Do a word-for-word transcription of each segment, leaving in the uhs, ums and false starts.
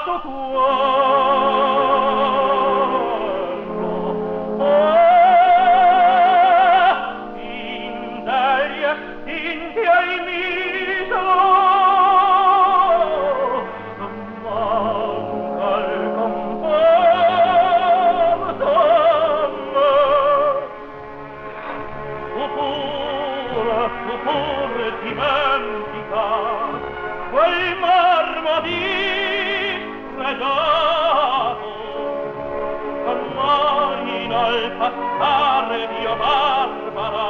stato quello. Oh, in degli estinti ai miso, non manca il conforto a me. Tu pure, tu pure dimentica quel marmo dispregiato, ormai nel passare Dio Barbara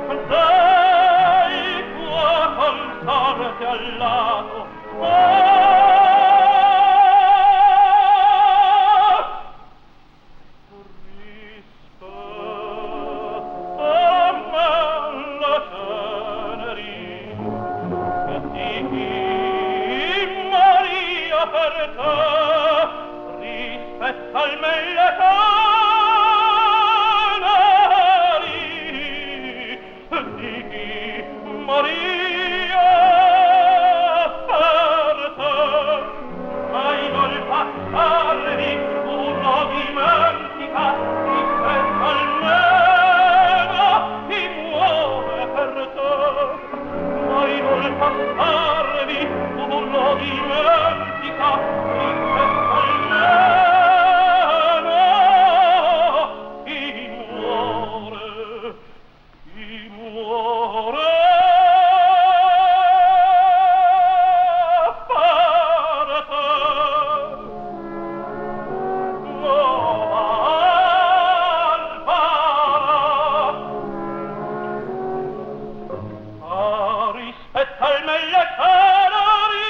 sei tua consorte al lato. Oh, per te rispetta al meglio teneri di chi Maria per te mai non passarvi uno dimentica rispetta almeno chi muore per te mai non passarvi uno dimentica rispetta almeno chi muore chi muore per te. Oh, rispetta al meglio teneri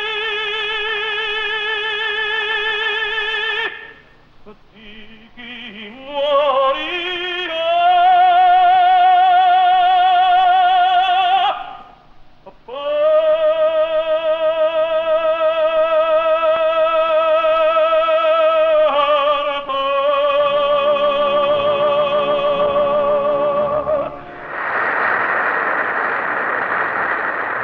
di chi muore